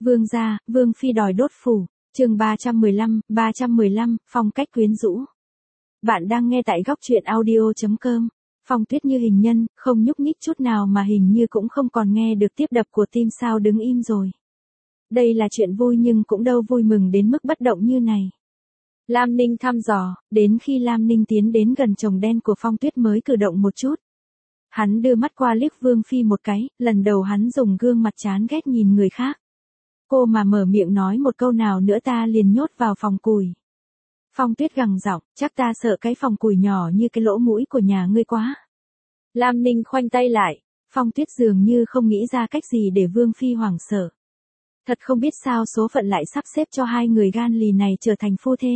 Vương gia, Vương phi đòi đốt phủ. Chương 315, phong cách quyến rũ. Bạn đang nghe tại góc truyện audio.com. Phong Tuyết như hình nhân, không nhúc nhích chút nào mà hình như cũng không còn nghe được tiếp đập của tim, sao đứng im rồi. Đây là chuyện vui nhưng cũng đâu vui mừng đến mức bất động như này. Lam Ninh thăm dò, đến khi Lam Ninh tiến đến gần chồng đen của Phong Tuyết mới cử động một chút. Hắn đưa mắt qua liếc Vương phi một cái, lần đầu hắn dùng gương mặt chán ghét nhìn người khác. Cô mà mở miệng nói một câu nào nữa ta liền nhốt vào phòng củi. Phong Tuyết gằn giọng, chắc ta sợ cái phòng củi nhỏ như cái lỗ mũi của nhà ngươi quá. Lam Ninh khoanh tay lại, Phong Tuyết dường như không nghĩ ra cách gì để Vương phi hoảng sợ. Thật không biết sao số phận lại sắp xếp cho hai người gan lì này trở thành phu thê.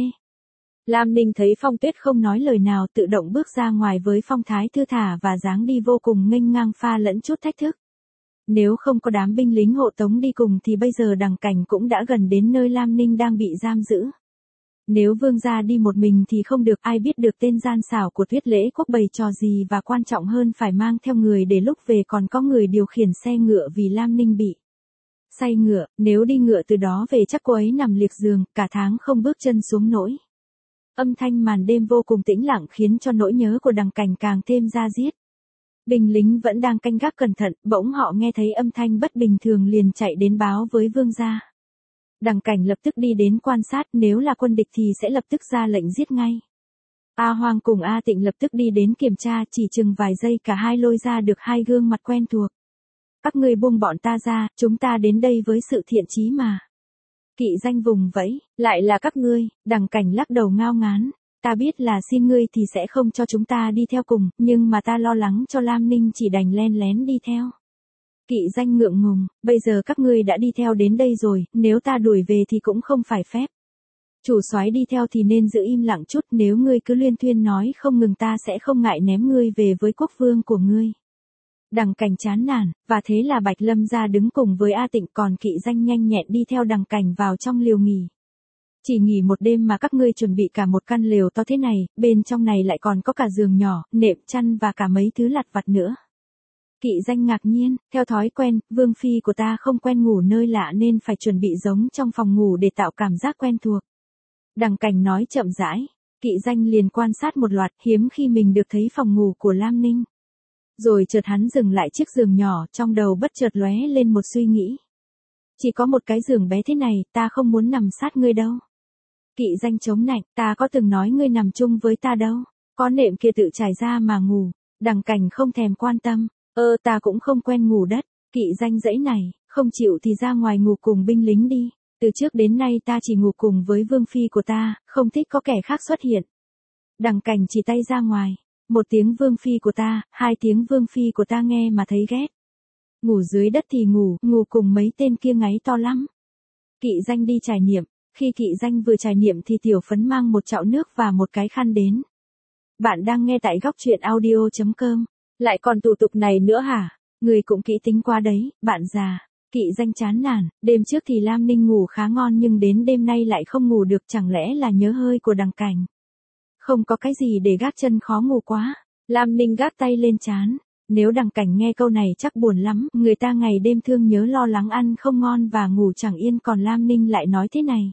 Lam Ninh thấy Phong Tuyết không nói lời nào, tự động bước ra ngoài với phong thái thư thả và dáng đi vô cùng nghênh ngang pha lẫn chút thách thức. Nếu không có đám binh lính hộ tống đi cùng thì bây giờ Đằng Cảnh cũng đã gần đến nơi Lam Ninh đang bị giam giữ. Nếu vương gia đi một mình thì không được ai biết được tên gian xảo của Tuyết Lễ Quốc bày trò gì, và quan trọng hơn phải mang theo người để lúc về còn có người điều khiển xe ngựa vì Lam Ninh bị say ngựa, nếu đi ngựa từ đó về chắc cô ấy nằm liệt giường, cả tháng không bước chân xuống nổi. Âm thanh màn đêm vô cùng tĩnh lặng khiến cho nỗi nhớ của Đằng Cảnh càng thêm da diết. Binh lính vẫn đang canh gác cẩn thận, bỗng họ nghe thấy âm thanh bất bình thường liền chạy đến báo với vương gia. Đằng Cảnh lập tức đi đến quan sát, nếu là quân địch thì sẽ lập tức ra lệnh giết ngay. A Hoang cùng A Tịnh lập tức đi đến kiểm tra, chỉ chừng vài giây cả hai lôi ra được hai gương mặt quen thuộc. Các ngươi buông bọn ta ra, chúng ta đến đây với sự thiện chí mà. Kỵ Danh vùng vẫy, lại là các ngươi. Đằng Cảnh lắc đầu ngao ngán. Ta biết là xin ngươi thì sẽ không cho chúng ta đi theo cùng, nhưng mà ta lo lắng cho Lam Ninh chỉ đành len lén đi theo. Kỵ Danh ngượng ngùng, bây giờ các ngươi đã đi theo đến đây rồi, nếu ta đuổi về thì cũng không phải phép. Chủ soái đi theo thì nên giữ im lặng chút, nếu ngươi cứ luyên thuyên nói không ngừng ta sẽ không ngại ném ngươi về với quốc vương của ngươi. Đằng Cảnh chán nản, và thế là Bạch Lâm ra đứng cùng với A Tịnh, còn Kỵ Danh nhanh nhẹn đi theo Đằng Cảnh vào trong liều nghỉ. Chỉ nghỉ một đêm mà các ngươi chuẩn bị cả một căn lều to thế này, bên trong này lại còn có cả giường nhỏ, nệm chăn và cả mấy thứ lặt vặt nữa. Kỵ Danh ngạc nhiên, theo thói quen, Vương phi của ta không quen ngủ nơi lạ nên phải chuẩn bị giống trong phòng ngủ để tạo cảm giác quen thuộc. Đằng Cảnh nói chậm rãi, Kỵ Danh liền quan sát một loạt, hiếm khi mình được thấy phòng ngủ của Lam Ninh. Rồi chợt hắn dừng lại chiếc giường nhỏ, trong đầu bất chợt lóe lên một suy nghĩ. Chỉ có một cái giường bé thế này, ta không muốn nằm sát ngươi đâu. Kỵ Danh chống nạnh, ta có từng nói ngươi nằm chung với ta đâu, có nệm kia tự trải ra mà ngủ. Đằng Cảnh không thèm quan tâm, ta cũng không quen ngủ đất. Kỵ Danh dãy này, không chịu thì ra ngoài ngủ cùng binh lính đi, từ trước đến nay ta chỉ ngủ cùng với vương phi của ta, không thích có kẻ khác xuất hiện. Đằng Cảnh chỉ tay ra ngoài, một tiếng vương phi của ta, hai tiếng vương phi của ta nghe mà thấy ghét. Ngủ dưới đất thì ngủ cùng mấy tên kia ngáy to lắm. Kỵ Danh đi trải niệm. Khi Kỵ Danh vừa trải niệm thì Tiểu Phấn mang một chậu nước và một cái khăn đến. Bạn đang nghe tại góc truyện audio.com. Lại còn thủ tục này nữa hả? Người cũng kỹ tính quá đấy, bạn già. Kỵ Danh chán nản, đêm trước thì Lam Ninh ngủ khá ngon nhưng đến đêm nay lại không ngủ được, chẳng lẽ là nhớ hơi của Đằng Cảnh. Không có cái gì để gác chân khó ngủ quá. Lam Ninh gác tay lên trán. Nếu Đằng Cảnh nghe câu này chắc buồn lắm, người ta ngày đêm thương nhớ lo lắng ăn không ngon và ngủ chẳng yên, còn Lam Ninh lại nói thế này.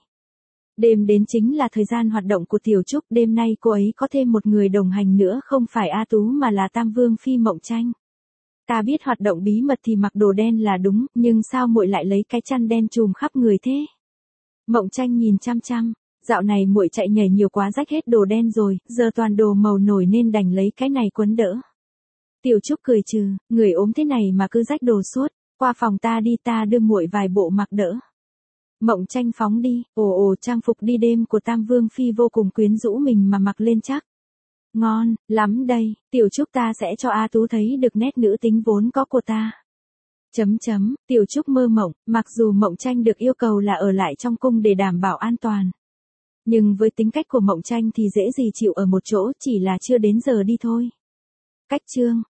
Đêm đến chính là thời gian hoạt động của Tiểu Trúc, đêm nay cô ấy có thêm một người đồng hành nữa, không phải A Tú mà là Tam Vương phi Mộng Tranh. Ta biết hoạt động bí mật thì mặc đồ đen là đúng, nhưng sao muội lại lấy cái chăn đen trùm khắp người thế? Mộng Tranh nhìn chăm chăm, dạo này muội chạy nhảy nhiều quá rách hết đồ đen rồi, giờ toàn đồ màu nổi nên đành lấy cái này quấn đỡ. Tiểu Trúc cười trừ, người ốm thế này mà cứ rách đồ suốt, qua phòng ta đi, ta đưa muội vài bộ mặc đỡ. Mộng Tranh phóng đi, trang phục đi đêm của Tam Vương phi vô cùng quyến rũ, mình mà mặc lên chắc ngon lắm đây. Tiểu Trúc ta sẽ cho A Tú thấy được nét nữ tính vốn có của ta. Tiểu Trúc mơ mộng, mặc dù Mộng Tranh được yêu cầu là ở lại trong cung để đảm bảo an toàn. Nhưng với tính cách của Mộng Tranh thì dễ gì chịu ở một chỗ, chỉ là chưa đến giờ đi thôi. Cách chương